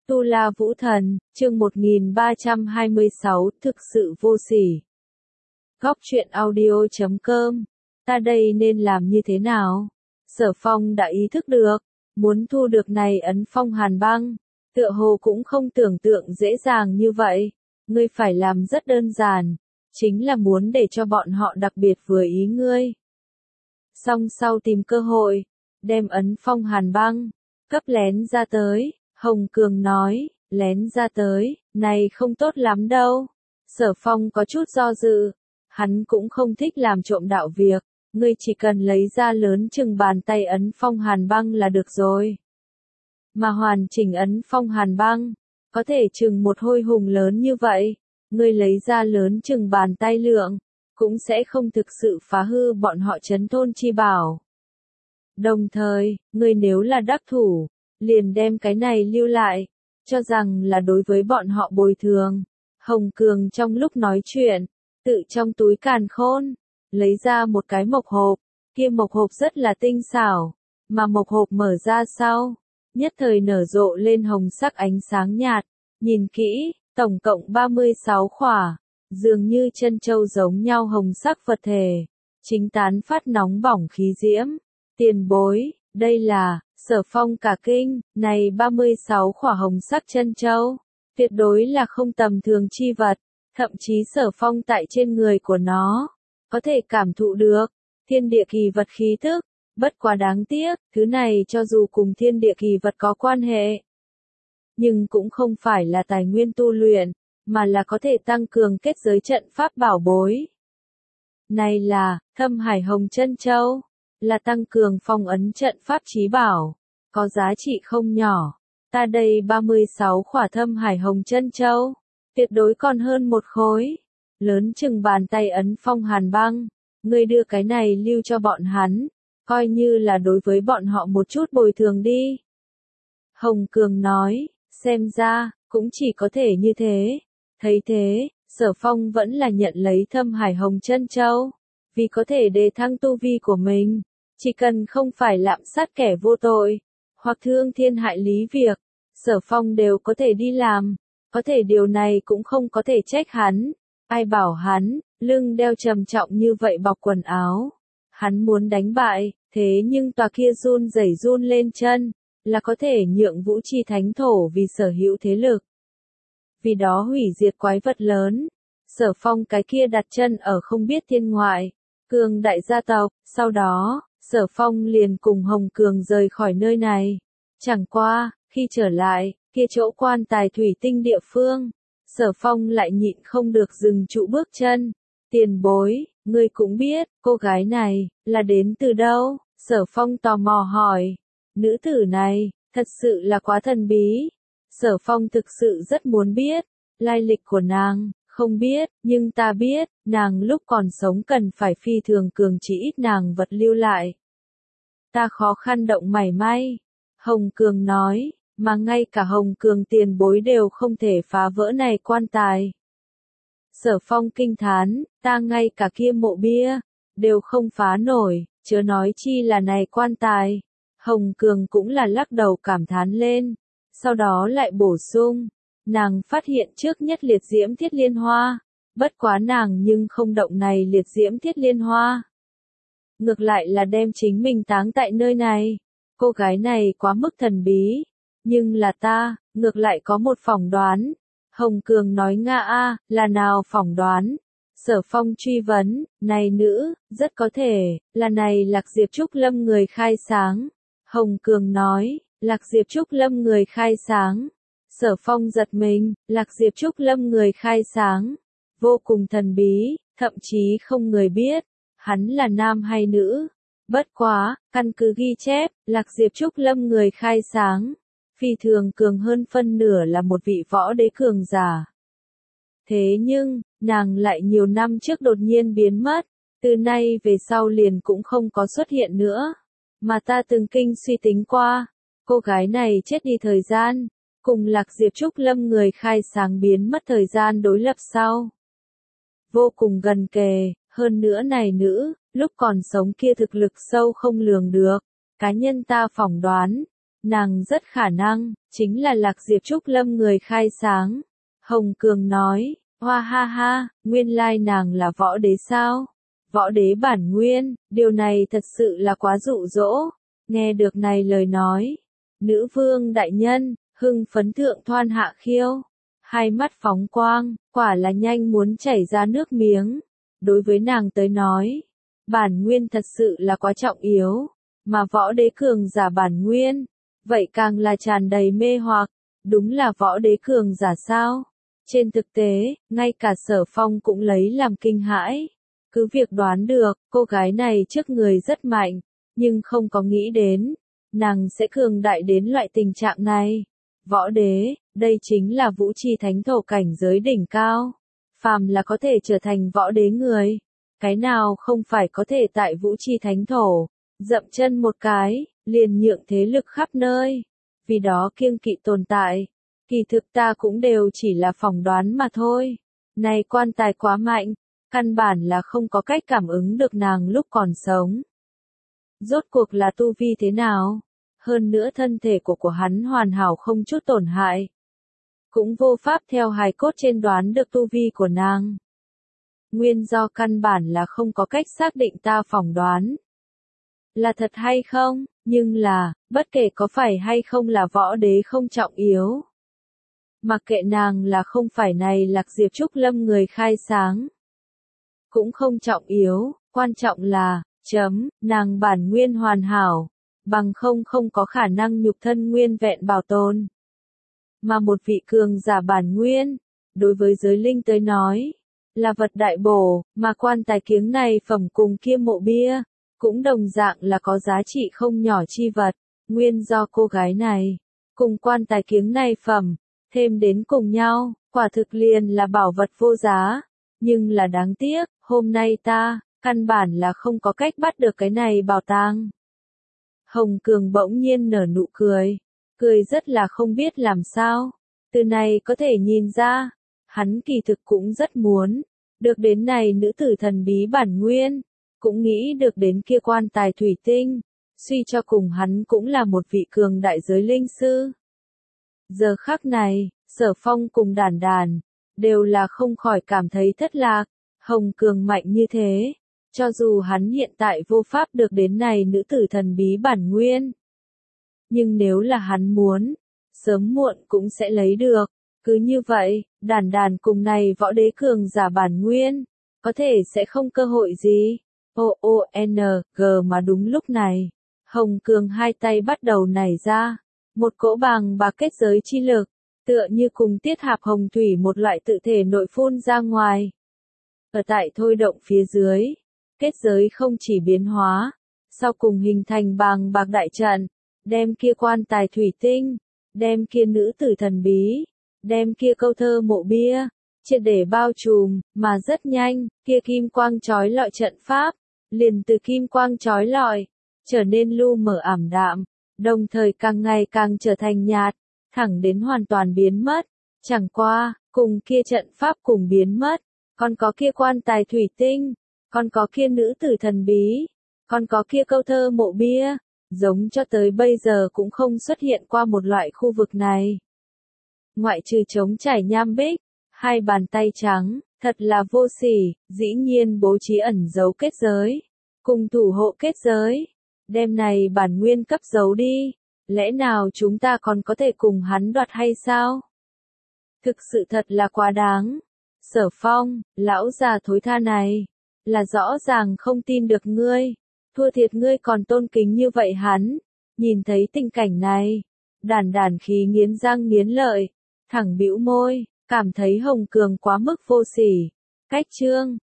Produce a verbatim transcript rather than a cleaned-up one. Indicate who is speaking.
Speaker 1: Tu La Vũ Thần, chương một nghìn ba trăm hai mươi sáu, thực sự vô sỉ. Góc truyện audio chấm com, ta đây nên làm như thế nào? Sở Phong đã ý thức được, muốn thu được này ấn phong hàn băng, tựa hồ cũng không tưởng tượng dễ dàng như vậy. Ngươi phải làm rất đơn giản, chính là muốn để cho bọn họ đặc biệt vừa ý ngươi. Song sau tìm cơ hội, đem ấn phong hàn băng, cấp lén ra tới. Hồng Cường nói, lén ra tới, này không tốt lắm đâu. Sở Phong có chút do dự, hắn cũng không thích làm trộm đạo việc, ngươi chỉ cần lấy ra lớn chừng bàn tay ấn phong hàn băng là được rồi. Mà hoàn chỉnh ấn phong hàn băng, có thể chừng một hôi hùng lớn như vậy, ngươi lấy ra lớn chừng bàn tay lượng, cũng sẽ không thực sự phá hư bọn họ trấn thôn chi bảo. Đồng thời, ngươi nếu là đắc thủ, liền đem cái này lưu lại, cho rằng là đối với bọn họ bồi thường. Hồng Cường trong lúc nói chuyện, tự trong túi càn khôn, lấy ra một cái mộc hộp, kia mộc hộp rất là tinh xảo, mà mộc hộp mở ra sau, nhất thời nở rộ lên hồng sắc ánh sáng nhạt, nhìn kỹ, tổng cộng ba mươi sáu khỏa, dường như chân châu giống nhau hồng sắc vật thể, chính tán phát nóng bỏng khí diễm. Tiền bối, đây là Sở Phong cả kinh, này ba mươi sáu khỏa hồng sắc chân châu, tuyệt đối là không tầm thường chi vật, thậm chí Sở Phong tại trên người của nó, có thể cảm thụ được, thiên địa kỳ vật khí thức, bất quá đáng tiếc, thứ này cho dù cùng thiên địa kỳ vật có quan hệ, nhưng cũng không phải là tài nguyên tu luyện, mà là có thể tăng cường kết giới trận pháp bảo bối. Này là, Thâm Hải Hồng Chân Châu, là tăng cường phong ấn trận pháp chí bảo, có giá trị không nhỏ. Ta đây ba mươi sáu khỏa Thâm Hải Hồng Chân Châu, tuyệt đối còn hơn một khối, lớn chừng bàn tay ấn phong hàn băng, ngươi đưa cái này lưu cho bọn hắn, coi như là đối với bọn họ một chút bồi thường đi. Hồng Cường nói, xem ra, cũng chỉ có thể như thế. Thấy thế, Sở Phong vẫn là nhận lấy Thâm Hải Hồng Chân Châu, vì có thể đề thăng tu vi của mình. Chỉ cần không phải lạm sát kẻ vô tội, hoặc thương thiên hại lý việc, Sở Phong đều có thể đi làm, có thể điều này cũng không có thể trách hắn. Ai bảo hắn, lưng đeo trầm trọng như vậy bọc quần áo. Hắn muốn đánh bại, thế nhưng tòa kia run rẩy run lên chân, là có thể nhượng Vũ Chi Thánh Thổ vì sở hữu thế lực. Vì đó hủy diệt quái vật lớn, Sở Phong cái kia đặt chân ở không biết thiên ngoại, cường đại gia tộc, sau đó, Sở Phong liền cùng Hồng Cường rời khỏi nơi này. Chẳng qua, khi trở lại, kia chỗ quan tài thủy tinh địa phương, Sở Phong lại nhịn không được dừng trụ bước chân. Tiền bối, ngươi cũng biết, cô gái này, là đến từ đâu? Sở Phong tò mò hỏi. Nữ tử này, thật sự là quá thần bí. Sở Phong thực sự rất muốn biết, lai lịch của nàng. Không biết, nhưng ta biết, nàng lúc còn sống cần phải phi thường cường chỉ ít nàng vật lưu lại. Ta khó khăn động mảy may. Hồng Cường nói, mà ngay cả Hồng Cường tiền bối đều không thể phá vỡ này quan tài. Sở Phong kinh thán, ta ngay cả kia mộ bia, đều không phá nổi, chớ nói chi là này quan tài. Hồng Cường cũng là lắc đầu cảm thán lên, sau đó lại bổ sung. Nàng phát hiện trước nhất liệt diễm thiết liên hoa, bất quá nàng nhưng không động này liệt diễm thiết liên hoa. Ngược lại là đem chính mình táng tại nơi này. Cô gái này quá mức thần bí, nhưng là ta, ngược lại có một phỏng đoán. Hồng Cường nói nga a, là nào phỏng đoán? Sở Phong truy vấn, này nữ, rất có thể, là này Lạc Diệp Trúc Lâm người khai sáng. Hồng Cường nói, Lạc Diệp Trúc Lâm người khai sáng. Sở Phong giật mình, Lạc Diệp Trúc Lâm người khai sáng, vô cùng thần bí, thậm chí không người biết, hắn là nam hay nữ. Bất quá, căn cứ ghi chép, Lạc Diệp Trúc Lâm người khai sáng, phi thường cường hơn phân nửa là một vị võ đế cường giả. Thế nhưng, nàng lại nhiều năm trước đột nhiên biến mất, từ nay về sau liền cũng không có xuất hiện nữa. Mà ta từng kinh suy tính qua, cô gái này chết đi thời gian, cùng Lạc Diệp Trúc Lâm người khai sáng biến mất thời gian đối lập sau. Vô cùng gần kề, hơn nữa này nữ, lúc còn sống kia thực lực sâu không lường được, cá nhân ta phỏng đoán, nàng rất khả năng, chính là Lạc Diệp Trúc Lâm người khai sáng. Hồng Cường nói, hoa ha ha, nguyên lai nàng là võ đế sao? Võ đế bản nguyên, điều này thật sự là quá dụ dỗ. Nghe được này lời nói, nữ vương đại nhân, hưng phấn thượng thoan hạ khiêu. Hai mắt phóng quang, quả là nhanh muốn chảy ra nước miếng. Đối với nàng tới nói, bản nguyên thật sự là quá trọng yếu, mà võ đế cường giả bản nguyên, vậy càng là tràn đầy mê hoặc, đúng là võ đế cường giả sao? Trên thực tế, ngay cả Sở Phong cũng lấy làm kinh hãi. Cứ việc đoán được, cô gái này trước người rất mạnh, nhưng không có nghĩ đến, nàng sẽ cường đại đến loại tình trạng này. Võ đế, đây chính là vũ chi thánh thổ cảnh giới đỉnh cao. Phàm là có thể trở thành võ đế người, cái nào không phải có thể tại vũ chi thánh thổ, dậm chân một cái, liền nhượng thế lực khắp nơi. Vì đó kiêng kỵ tồn tại, kỳ thực ta cũng đều chỉ là phỏng đoán mà thôi. Này quan tài quá mạnh, căn bản là không có cách cảm ứng được nàng lúc còn sống. Rốt cuộc là tu vi thế nào? Hơn nữa thân thể của của hắn hoàn hảo không chút tổn hại. Cũng vô pháp theo hài cốt trên đoán được tu vi của nàng. Nguyên do căn bản là không có cách xác định ta phỏng đoán. Là thật hay không, nhưng là, bất kể có phải hay không là võ đế không trọng yếu. Mặc kệ nàng là không phải này Lạc Diệp Trúc Lâm người khai sáng. Cũng không trọng yếu, quan trọng là, chấm, nàng bản nguyên hoàn hảo, bằng không không có khả năng nhục thân nguyên vẹn bảo tồn. Mà một vị cường giả bản nguyên, đối với giới linh tới nói, là vật đại bổ, mà quan tài kiếng này phẩm cùng kia mộ bia, cũng đồng dạng là có giá trị không nhỏ chi vật, nguyên do cô gái này, cùng quan tài kiếng này phẩm, thêm đến cùng nhau, quả thực liền là bảo vật vô giá, nhưng là đáng tiếc, hôm nay ta, căn bản là không có cách bắt được cái này bảo tàng. Hồng Cường bỗng nhiên nở nụ cười, cười rất là không biết làm sao, từ này có thể nhìn ra, hắn kỳ thực cũng rất muốn, được đến này nữ tử thần bí bản nguyên, cũng nghĩ được đến kia quan tài thủy tinh, suy cho cùng hắn cũng là một vị cường đại giới linh sư. Giờ khắc này, Sở Phong cùng Đản Đản, đều là không khỏi cảm thấy thất lạc, Hồng Cường mạnh như thế, cho dù hắn hiện tại vô pháp được đến này nữ tử thần bí bản nguyên. Nhưng nếu là hắn muốn, sớm muộn cũng sẽ lấy được, cứ như vậy, Đản Đản cùng này võ đế cường giả bản nguyên, có thể sẽ không cơ hội gì. O O N G mà đúng lúc này, Hồng Cường hai tay bắt đầu nảy ra, một cỗ bàng bạc kết giới chi lực, tựa như cùng tiết hạp hồng thủy một loại tự thể nội phun ra ngoài. Ở tại thôi động phía dưới, kết giới không chỉ biến hóa, sau cùng hình thành bàng bạc đại trận, đem kia quan tài thủy tinh, đem kia nữ tử thần bí, đem kia câu thơ mộ bia, triệt để bao trùm, mà rất nhanh, kia kim quang chói lọi trận pháp, liền từ kim quang chói lọi, trở nên lu mờ ảm đạm, đồng thời càng ngày càng trở thành nhạt, thẳng đến hoàn toàn biến mất. Chẳng qua, cùng kia trận pháp cùng biến mất, còn có kia quan tài thủy tinh, còn có kia nữ tử thần bí, còn có kia câu thơ mộ bia, giống cho tới bây giờ cũng không xuất hiện qua một loại khu vực này. Ngoại trừ trống trải nham bích, hai bàn tay trắng, thật là vô sỉ, dĩ nhiên bố trí ẩn giấu kết giới, cùng thủ hộ kết giới, đem này bản nguyên cấp giấu đi, lẽ nào chúng ta còn có thể cùng hắn đoạt hay sao? Thực sự thật là quá đáng. Sở Phong, lão già thối tha này, là rõ ràng không tin được ngươi, thua thiệt ngươi còn tôn kính như vậy hắn, nhìn thấy tình cảnh này, Đản Đản khí nghiến răng nghiến lợi, thẳng bĩu môi, cảm thấy Hồng Cường quá mức vô sỉ. Cách chương